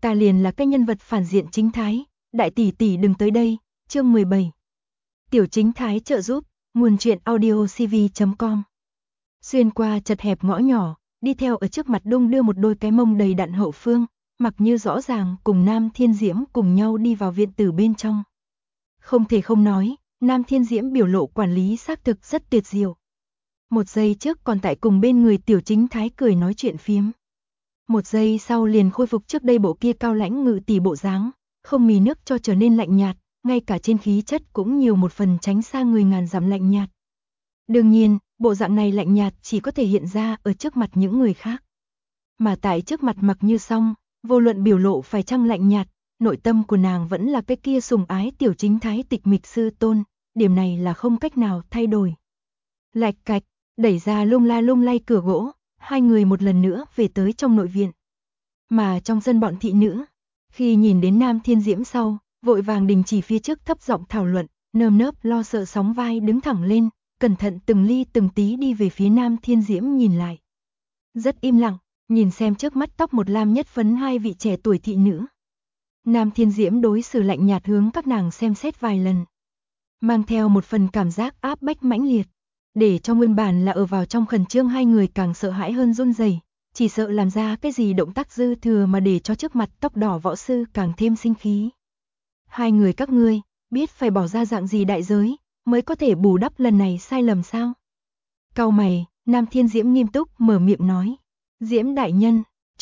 ta liền là cái nhân vật phản diện chính thái, đại tỷ tỷ đừng tới đây. Chương 17. Tiểu chính thái trợ giúp, nguồn truyện audio cv.com. Xuyên qua chật hẹp ngõ nhỏ, đi theo ở trước mặt đung đưa một đôi cái mông đầy đặn Hậu Phương, Mặc Như rõ ràng cùng Nam Thiên Diễm cùng nhau đi vào viện tử bên trong. Không thể không nói, Nam Thiên Diễm biểu lộ quản lý xác thực rất tuyệt diệu. Một giây trước còn tại cùng bên người tiểu chính thái cười nói chuyện phiếm. Một giây sau liền khôi phục trước đây bộ kia cao lãnh ngự tỷ bộ dáng, không mì nước cho trở nên lạnh nhạt, ngay cả trên khí chất cũng nhiều một phần tránh xa người ngàn dặm lạnh nhạt. Đương nhiên, bộ dạng này lạnh nhạt chỉ có thể hiện ra ở trước mặt những người khác. Mà tại trước mặt Mặc Như xong, vô luận biểu lộ phải chăng lạnh nhạt, nội tâm của nàng vẫn là cái kia sùng ái tiểu chính thái tịch mịch sư tôn, điểm này là không cách nào thay đổi. Lạch cạch, đẩy ra lung la lung lay cửa gỗ, hai người một lần nữa về tới trong nội viện. Mà trong sân bọn thị nữ, khi nhìn đến Nam Thiên Diễm sau, vội vàng đình chỉ phía trước thấp giọng thảo luận, nơm nớp lo sợ sóng vai đứng thẳng lên, cẩn thận từng ly từng tí đi về phía Nam Thiên Diễm nhìn lại. Rất im lặng, nhìn xem trước mắt tóc một lam nhất phấn hai vị trẻ tuổi thị nữ. Nam Thiên Diễm đối xử lạnh nhạt hướng các nàng xem xét vài lần, mang theo một phần cảm giác áp bách mãnh liệt, để cho nguyên bản là ở vào trong khẩn trương hai người càng sợ hãi hơn run rẩy, chỉ sợ làm ra cái gì động tác dư thừa mà để cho trước mặt tóc đỏ võ sư càng thêm sinh khí. Hai người các ngươi, biết phải bỏ ra dạng gì đại giới, mới có thể bù đắp lần này sai lầm sao? Cau mày, Nam Thiên Diễm nghiêm túc mở miệng nói. Diễm đại nhân,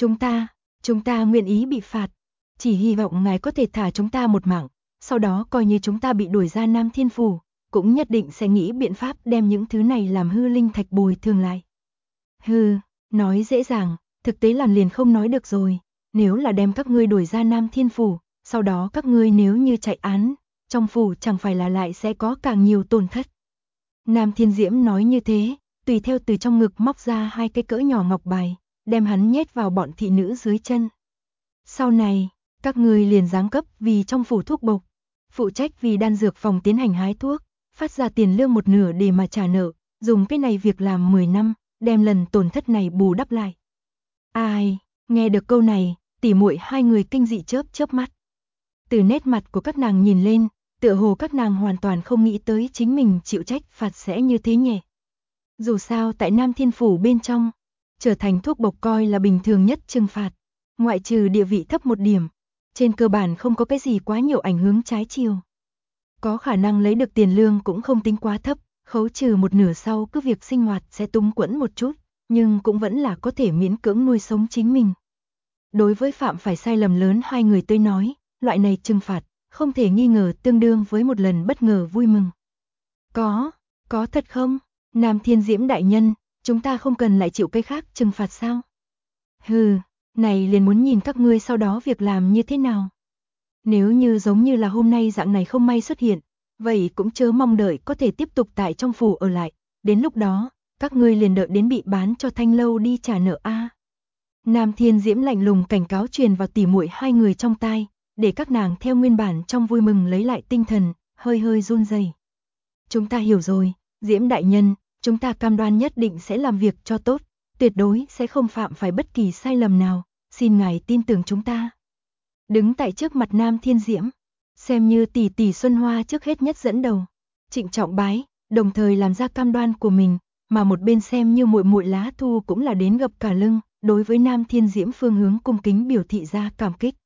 chúng ta nguyện ý bị phạt. Chỉ hy vọng ngài có thể thả chúng ta một mạng, sau đó coi như chúng ta bị đuổi ra Nam Thiên Phủ, cũng nhất định sẽ nghĩ biện pháp đem những thứ này làm hư linh thạch bồi thường lại. Hừ, nói dễ dàng, thực tế làm liền không nói được rồi. Nếu là đem các ngươi đuổi ra Nam Thiên Phủ, sau đó các ngươi nếu như chạy án, trong phủ chẳng phải là lại sẽ có càng nhiều tổn thất. Nam Thiên Diễm nói như thế, tùy theo từ trong ngực móc ra hai cái cỡ nhỏ ngọc bài, đem hắn nhét vào bọn thị nữ dưới chân. Sau này, các ngươi liền giáng cấp vì trong phủ thuốc bộc, phụ trách vì đan dược phòng tiến hành hái thuốc, phát ra tiền lương một nửa để mà trả nợ, dùng cái này việc làm 10 năm, đem lần tổn thất này bù đắp lại. Ai, nghe được câu này, tỉ muội hai người kinh dị chớp chớp mắt. Từ nét mặt của các nàng nhìn lên, tựa hồ các nàng hoàn toàn không nghĩ tới chính mình chịu trách phạt sẽ như thế nhỉ. Dù sao tại Nam Thiên Phủ bên trong, trở thành thuốc bộc coi là bình thường nhất trừng phạt, ngoại trừ địa vị thấp một điểm, trên cơ bản không có cái gì quá nhiều ảnh hưởng trái chiều. Có khả năng lấy được tiền lương cũng không tính quá thấp, khấu trừ một nửa sau cứ việc sinh hoạt sẽ túng quẫn một chút, nhưng cũng vẫn là có thể miễn cưỡng nuôi sống chính mình. Đối với phạm phải sai lầm lớn hai người tới nói, loại này trừng phạt, không thể nghi ngờ tương đương với một lần bất ngờ vui mừng. Có thật không? Nam Thiên Diễm đại nhân, chúng ta không cần lại chịu cái khác trừng phạt sao? Hừ, này liền muốn nhìn các ngươi sau đó việc làm như thế nào. Nếu như giống như là hôm nay dạng này không may xuất hiện, vậy cũng chớ mong đợi có thể tiếp tục tại trong phủ ở lại, đến lúc đó, các ngươi liền đợi đến bị bán cho Thanh lâu đi trả nợ a. Nam Thiên Diễm lạnh lùng cảnh cáo truyền vào tỉ muội hai người trong tai, để các nàng theo nguyên bản trong vui mừng lấy lại tinh thần, hơi hơi run rẩy. Chúng ta hiểu rồi, Diễm đại nhân, chúng ta cam đoan nhất định sẽ làm việc cho tốt, tuyệt đối sẽ không phạm phải bất kỳ sai lầm nào, xin ngài tin tưởng chúng ta. Đứng tại trước mặt Nam Thiên Diễm, xem như tỷ tỷ Xuân Hoa trước hết nhất dẫn đầu, trịnh trọng bái, đồng thời làm ra cam đoan của mình, mà một bên xem như muội muội Lá Thu cũng là đến gập cả lưng, đối với Nam Thiên Diễm phương hướng cung kính biểu thị ra cảm kích.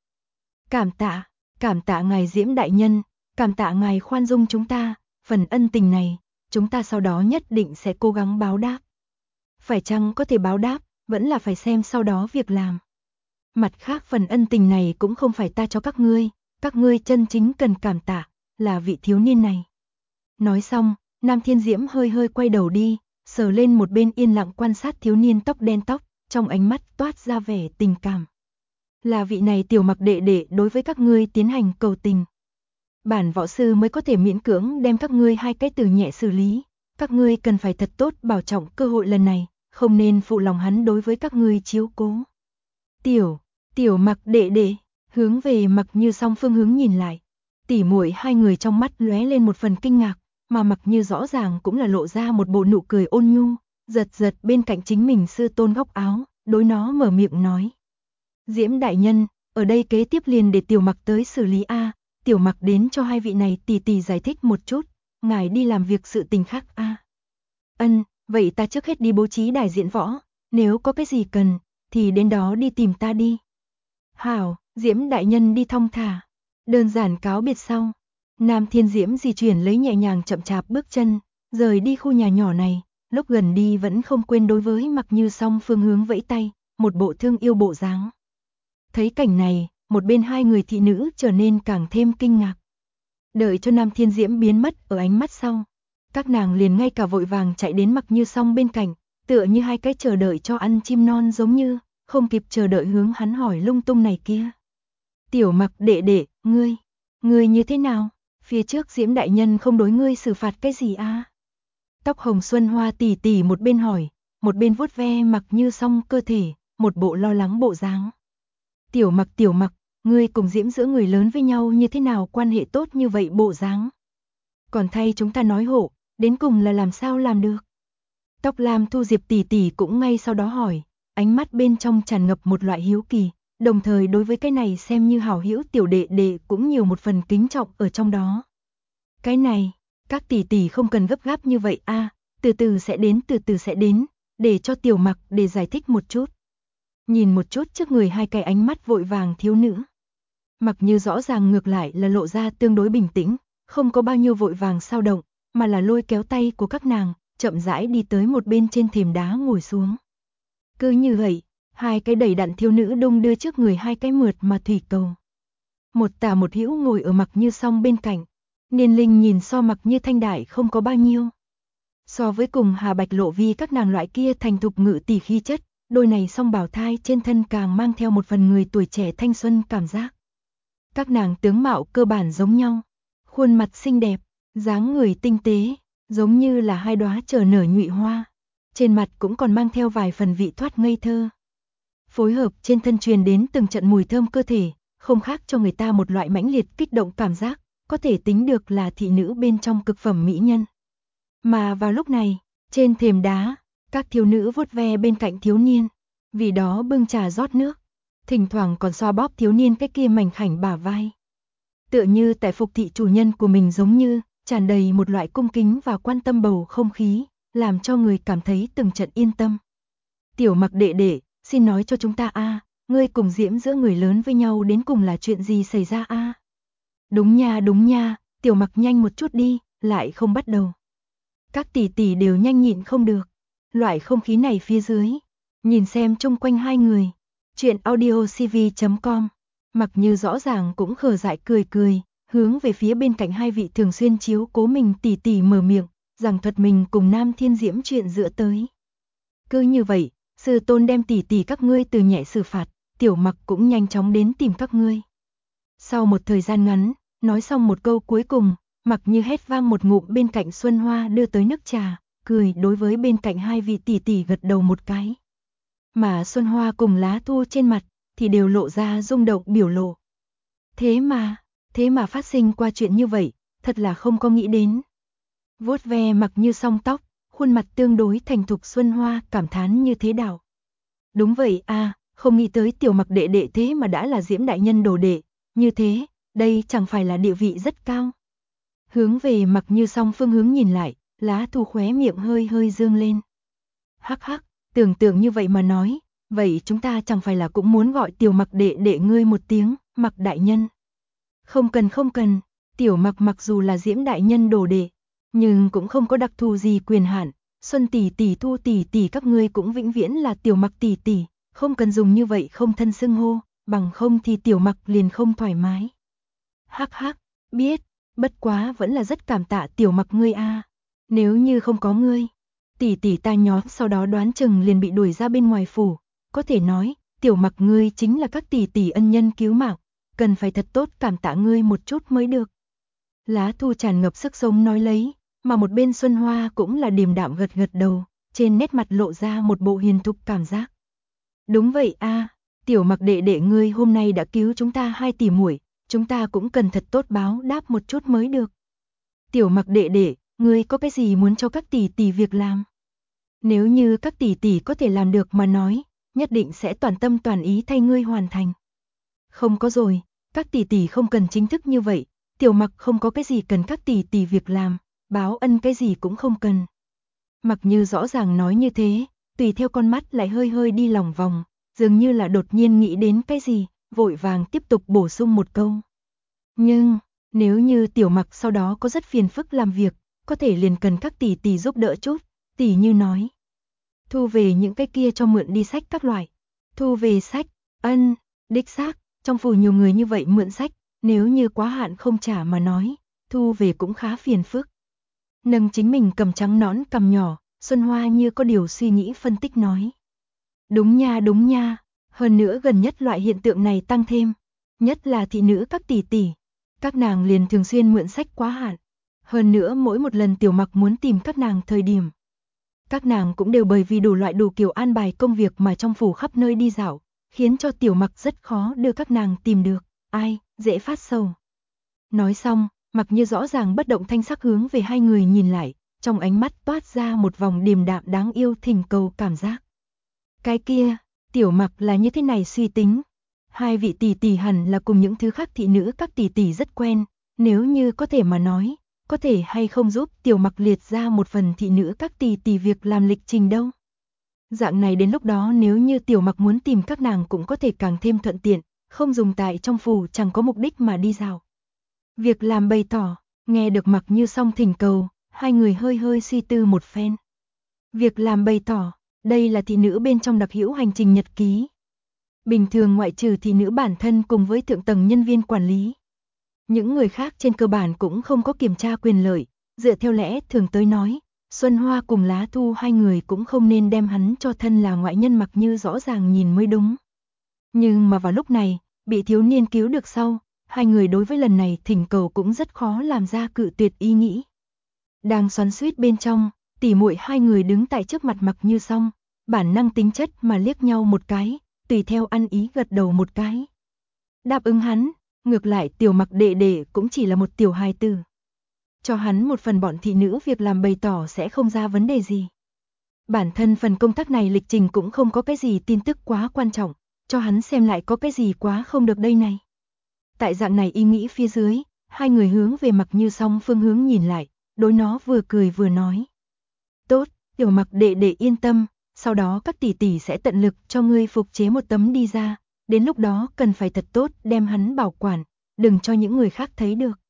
Cảm tạ ngài Diễm đại nhân, cảm tạ ngài khoan dung chúng ta, phần ân tình này, chúng ta sau đó nhất định sẽ cố gắng báo đáp. Phải chăng có thể báo đáp, vẫn là phải xem sau đó việc làm. Mặt khác phần ân tình này cũng không phải ta cho các ngươi chân chính cần cảm tạ, là vị thiếu niên này. Nói xong, Nam Thiên Diễm hơi hơi quay đầu đi, sờ lên một bên yên lặng quan sát thiếu niên tóc đen tóc, trong ánh mắt toát ra vẻ tình cảm. Là vị này tiểu Mặc đệ đệ đối với các ngươi tiến hành cầu tình. Bản võ sư mới có thể miễn cưỡng đem các ngươi hai cái từ nhẹ xử lý, các ngươi cần phải thật tốt bảo trọng cơ hội lần này, không nên phụ lòng hắn đối với các ngươi chiếu cố. Tiểu Mặc đệ đệ, hướng về Mặc Như song phương hướng nhìn lại, tỉ muội hai người trong mắt lóe lên một phần kinh ngạc, mà Mặc Như rõ ràng cũng là lộ ra một bộ nụ cười ôn nhu, giật bên cạnh chính mình sư tôn góc áo, đối nó mở miệng nói. Diễm đại nhân, ở đây kế tiếp liền để Tiểu Mặc tới xử lý a. Tiểu Mặc đến cho hai vị này tỷ tỷ giải thích một chút, ngài đi làm việc sự tình khác a. Ân, vậy ta trước hết đi bố trí đài diễn võ, nếu có cái gì cần, thì đến đó đi tìm ta đi. Hảo, Diễm đại nhân đi thong thả. Đơn giản cáo biệt sau, Nam Thiên Diễm di chuyển lấy nhẹ nhàng chậm chạp bước chân, rời đi khu nhà nhỏ này, lúc gần đi vẫn không quên đối với Mặc Như Song phương hướng vẫy tay, một bộ thương yêu bộ dáng. Thấy cảnh này, một bên hai người thị nữ trở nên càng thêm kinh ngạc. Đợi cho Nam Thiên Diễm biến mất ở ánh mắt sau, các nàng liền ngay cả vội vàng chạy đến Mặc Như Song bên cạnh, tựa như hai cái chờ đợi cho ăn chim non giống như, không kịp chờ đợi hướng hắn hỏi lung tung này kia. Tiểu Mặc đệ đệ, ngươi như thế nào? Phía trước Diễm đại nhân không đối ngươi xử phạt cái gì a? Tóc hồng Xuân Hoa tỷ tỷ một bên hỏi, một bên vuốt ve Mặc Như Song cơ thể, một bộ lo lắng bộ dáng. Tiểu Mặc, ngươi cùng Diễm giữa người lớn với nhau như thế nào quan hệ tốt như vậy bộ dáng? Còn thay chúng ta nói hộ, đến cùng là làm sao làm được? Tóc lam Thu Diệp tỷ tỷ cũng ngay sau đó hỏi, ánh mắt bên trong tràn ngập một loại hiếu kỳ, đồng thời đối với cái này xem như hảo hữu tiểu đệ đệ cũng nhiều một phần kính trọng ở trong đó. Cái này, các tỷ tỷ không cần gấp gáp như vậy a, từ từ sẽ đến, để cho Tiểu Mặc để giải thích một chút. Nhìn một chút trước người hai cái ánh mắt vội vàng thiếu nữ. Mặc Như rõ ràng ngược lại là lộ ra tương đối bình tĩnh, không có bao nhiêu vội vàng sao động, mà là lôi kéo tay của các nàng, chậm rãi đi tới một bên trên thềm đá ngồi xuống. Cứ như vậy, hai cái đầy đặn thiếu nữ đung đưa trước người hai cái mượt mà thủy cầu. Một tả một hữu ngồi ở Mặc Như Song bên cạnh, niên linh nhìn so Mặc Như thanh đại không có bao nhiêu. So với cùng Hà Bạch Lộ Vi các nàng loại kia thành thục ngự tỷ khí chất, đôi này song bảo thai trên thân càng mang theo một phần người tuổi trẻ thanh xuân cảm giác. Các nàng tướng mạo cơ bản giống nhau, khuôn mặt xinh đẹp, dáng người tinh tế, giống như là hai đóa chờ nở nhụy hoa. Trên mặt cũng còn mang theo vài phần vị thoát ngây thơ. Phối hợp trên thân truyền đến từng trận mùi thơm cơ thể, không khác cho người ta một loại mãnh liệt kích động cảm giác, có thể tính được là thị nữ bên trong cực phẩm mỹ nhân. Mà vào lúc này, trên thềm đá, các thiếu nữ vuốt ve bên cạnh thiếu niên, vì đó bưng trà rót nước, thỉnh thoảng còn xoa bóp thiếu niên cái kia mảnh khảnh bả vai. Tựa như tại phục thị chủ nhân của mình giống như, tràn đầy một loại cung kính và quan tâm bầu không khí, làm cho người cảm thấy từng trận yên tâm. Tiểu Mặc đệ đệ, xin nói cho chúng ta a, ngươi cùng Diễm giữa người lớn với nhau đến cùng là chuyện gì xảy ra a? Đúng nha, Tiểu Mặc nhanh một chút đi, lại không bắt đầu. Các tỷ tỷ đều nhanh nhịn không được. Loại không khí này phía dưới, nhìn xem chung quanh hai người. Chuyện audiocv.com. Mặc Như rõ ràng cũng khờ dại cười, hướng về phía bên cạnh hai vị thường xuyên chiếu cố mình tỷ tỷ mở miệng, giảng thuật mình cùng Nam Thiên Diễm chuyện giữa tới. Cứ như vậy, sư tôn đem tỷ tỷ các ngươi từ nhẹ xử phạt, Tiểu Mặc cũng nhanh chóng đến tìm các ngươi. Sau một thời gian ngắn, nói xong một câu cuối cùng, Mặc Như hét vang một ngụm bên cạnh Xuân Hoa đưa tới nước trà, cười đối với bên cạnh hai vị tỷ tỷ gật đầu một cái. Mà Xuân Hoa cùng Lá Thu trên mặt thì đều lộ ra rung động biểu lộ. Thế mà phát sinh qua chuyện như vậy, thật là không có nghĩ đến. Vuốt ve Mặc Như Song tóc, khuôn mặt tương đối thành thục Xuân Hoa cảm thán như thế đạo. Đúng vậy a, không nghĩ tới Tiểu Mặc đệ đệ thế mà đã là Diễm đại nhân đồ đệ, như thế, đây chẳng phải là địa vị rất cao. Hướng về Mặc Như Song phương hướng nhìn lại, Lá Thu khóe miệng hơi dương lên. Hắc hắc, tưởng tượng như vậy mà nói, vậy chúng ta chẳng phải là cũng muốn gọi Tiểu Mặc đệ đệ ngươi một tiếng, Mặc đại nhân. Không cần, Tiểu Mặc mặc dù là Diễm đại nhân đồ đệ, nhưng cũng không có đặc thù gì quyền hạn, Xuân tỷ tỷ Thu tỷ tỷ các ngươi cũng vĩnh viễn là Tiểu Mặc tỷ tỷ, không cần dùng như vậy không thân xưng hô, bằng không thì Tiểu Mặc liền không thoải mái. Hắc hắc, biết, bất quá vẫn là rất cảm tạ Tiểu Mặc ngươi a. Nếu như không có ngươi, tỷ tỷ ta nhóm sau đó đoán chừng liền bị đuổi ra bên ngoài phủ, có thể nói, Tiểu Mặc ngươi chính là các tỷ tỷ ân nhân cứu mạng, cần phải thật tốt cảm tạ ngươi một chút mới được. Lá Thu tràn ngập sức sống nói lấy, mà một bên Xuân Hoa cũng là điềm đạm gật đầu, trên nét mặt lộ ra một bộ hiền thục cảm giác. Đúng vậy a, Tiểu Mặc đệ đệ ngươi hôm nay đã cứu chúng ta hai tỷ muội, chúng ta cũng cần thật tốt báo đáp một chút mới được. Tiểu Mặc đệ đệ, ngươi có cái gì muốn cho các tỷ tỷ việc làm? Nếu như các tỷ tỷ có thể làm được mà nói, nhất định sẽ toàn tâm toàn ý thay ngươi hoàn thành. Không có rồi, các tỷ tỷ không cần chính thức như vậy, Tiểu Mặc không có cái gì cần các tỷ tỷ việc làm, báo ân cái gì cũng không cần. Mặc Như rõ ràng nói như thế, tùy theo con mắt lại hơi hơi đi lòng vòng, dường như là đột nhiên nghĩ đến cái gì, vội vàng tiếp tục bổ sung một câu. Nhưng, nếu như Tiểu Mặc sau đó có rất phiền phức làm việc, có thể liền cần các tỷ tỷ giúp đỡ chút, tỷ như nói. Thu về những cái kia cho mượn đi sách các loại. Thu về sách, ân, đích xác, trong phủ nhiều người như vậy mượn sách, nếu như quá hạn không trả mà nói, thu về cũng khá phiền phức. Nâng chính mình cầm trắng nõn cằm nhỏ, Xuân Hoa như có điều suy nghĩ phân tích nói. Đúng nha, hơn nữa gần nhất loại hiện tượng này tăng thêm, nhất là thị nữ các tỷ tỷ, các nàng liền thường xuyên mượn sách quá hạn. Hơn nữa mỗi một lần Tiểu Mặc muốn tìm các nàng thời điểm, các nàng cũng đều bởi vì đủ loại đủ kiểu an bài công việc mà trong phủ khắp nơi đi dạo, khiến cho Tiểu Mặc rất khó đưa các nàng tìm được, ai, dễ phát sầu. Nói xong, Mặc Như rõ ràng bất động thanh sắc hướng về hai người nhìn lại, trong ánh mắt toát ra một vòng điềm đạm đáng yêu thỉnh cầu cảm giác. Cái kia, Tiểu Mặc là như thế này suy tính. Hai vị tỷ tỷ hẳn là cùng những thứ khác thị nữ các tỷ tỷ rất quen, nếu như có thể mà nói, có thể hay không giúp Tiểu Mặc liệt ra một phần thị nữ các tỷ tỷ việc làm lịch trình đâu. Dạng này đến lúc đó nếu như Tiểu Mặc muốn tìm các nàng cũng có thể càng thêm thuận tiện, không dùng tại trong phủ chẳng có mục đích mà đi dạo. Việc làm bày tỏ, nghe được Mặc Như xong thỉnh cầu, hai người hơi hơi suy tư một phen. Việc làm bày tỏ, đây là thị nữ bên trong đặc hữu hành trình nhật ký. Bình thường ngoại trừ thị nữ bản thân cùng với thượng tầng nhân viên quản lý. Những người khác trên cơ bản cũng không có kiểm tra quyền lợi, dựa theo lẽ thường tới nói, Xuân Hoa cùng Lá Thu hai người cũng không nên đem hắn cho thân là ngoại nhân Mặc Như rõ ràng nhìn mới đúng. Nhưng mà vào lúc này, bị thiếu niên cứu được sau, hai người đối với lần này thỉnh cầu cũng rất khó làm ra cự tuyệt ý nghĩ. Đang xoắn xuýt bên trong, tỉ muội hai người đứng tại trước mặt Mặc Như xong, bản năng tính chất mà liếc nhau một cái, tùy theo ăn ý gật đầu một cái. Đáp ứng hắn, ngược lại Tiểu Mặc đệ đệ cũng chỉ là một tiểu hài tử. Cho hắn một phần bọn thị nữ việc làm bày tỏ sẽ không ra vấn đề gì. Bản thân phần công tác này lịch trình cũng không có cái gì tin tức quá quan trọng, cho hắn xem lại có cái gì quá không được đây này. Tại dạng này ý nghĩ phía dưới, hai người hướng về Mặc Như song phương hướng nhìn lại, đối nó vừa cười vừa nói. Tốt, Tiểu Mặc đệ đệ yên tâm, sau đó các tỷ tỷ sẽ tận lực cho ngươi phục chế một tấm đi ra, đến lúc đó cần phải thật tốt đem hắn bảo quản, đừng cho những người khác thấy được.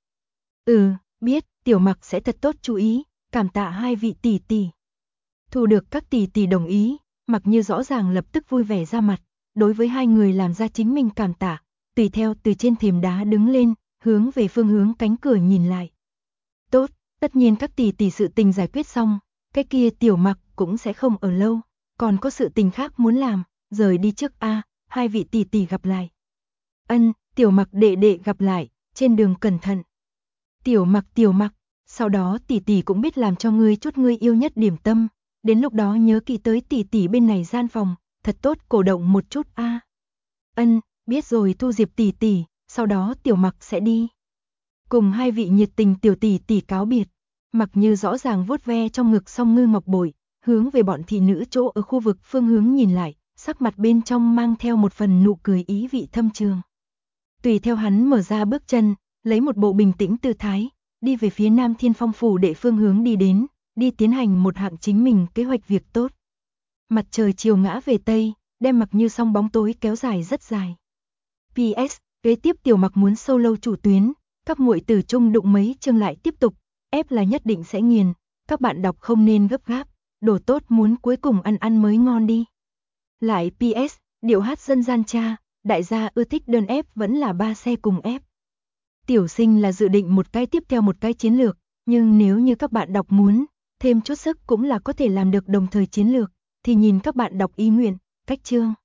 Biết, Tiểu Mặc sẽ thật tốt chú ý, cảm tạ hai vị tỷ tỷ. Thu được các tỷ tỷ đồng ý, Mặc Như rõ ràng lập tức vui vẻ ra mặt, đối với hai người làm ra chính mình cảm tạ, tùy theo từ trên thềm đá đứng lên, hướng về phương hướng cánh cửa nhìn lại. Tốt, tất nhiên các tỷ tỷ sự tình giải quyết xong, cái kia Tiểu Mặc cũng sẽ không ở lâu, còn có sự tình khác muốn làm, rời đi trước a, hai vị tỷ tỷ gặp lại. Ân, Tiểu Mặc đệ đệ gặp lại, trên đường cẩn thận. Tiểu Mặc, sau đó tỷ tỷ cũng biết làm cho ngươi chút ngươi yêu nhất điểm tâm, đến lúc đó nhớ kỹ tới tỷ tỷ bên này gian phòng, thật tốt cổ động một chút a. Ân, biết rồi Thu Diệp tỷ tỷ, sau đó Tiểu Mặc sẽ đi. Cùng hai vị nhiệt tình tiểu tỷ tỷ cáo biệt, Mặc Như rõ ràng vuốt ve trong ngực song ngư ngọc bội, hướng về bọn thị nữ chỗ ở khu vực phương hướng nhìn lại, sắc mặt bên trong mang theo một phần nụ cười ý vị thâm trường. Tùy theo hắn mở ra bước chân, lấy một bộ bình tĩnh tư thái, đi về phía Nam Thiên Phong phủ để phương hướng đi đến, đi tiến hành một hạng chính mình kế hoạch việc tốt. Mặt trời chiều ngã về Tây, đem Mặc Như song bóng tối kéo dài rất dài. PS, kế tiếp Tiểu Mặc muốn solo chủ tuyến, các muội tử chung đụng mấy chương lại tiếp tục, ép là nhất định sẽ nghiền, các bạn đọc không nên gấp gáp, đồ tốt muốn cuối cùng ăn mới ngon đi. Lại PS, điệu hát dân gian cha, đại gia ưa thích đơn ép vẫn là 3 xe cùng ép. Tiểu Sinh là dự định một cái tiếp theo một cái chiến lược, nhưng nếu như các bạn đọc muốn, thêm chút sức cũng là có thể làm được đồng thời chiến lược, thì nhìn các bạn đọc ý nguyện, cách chương.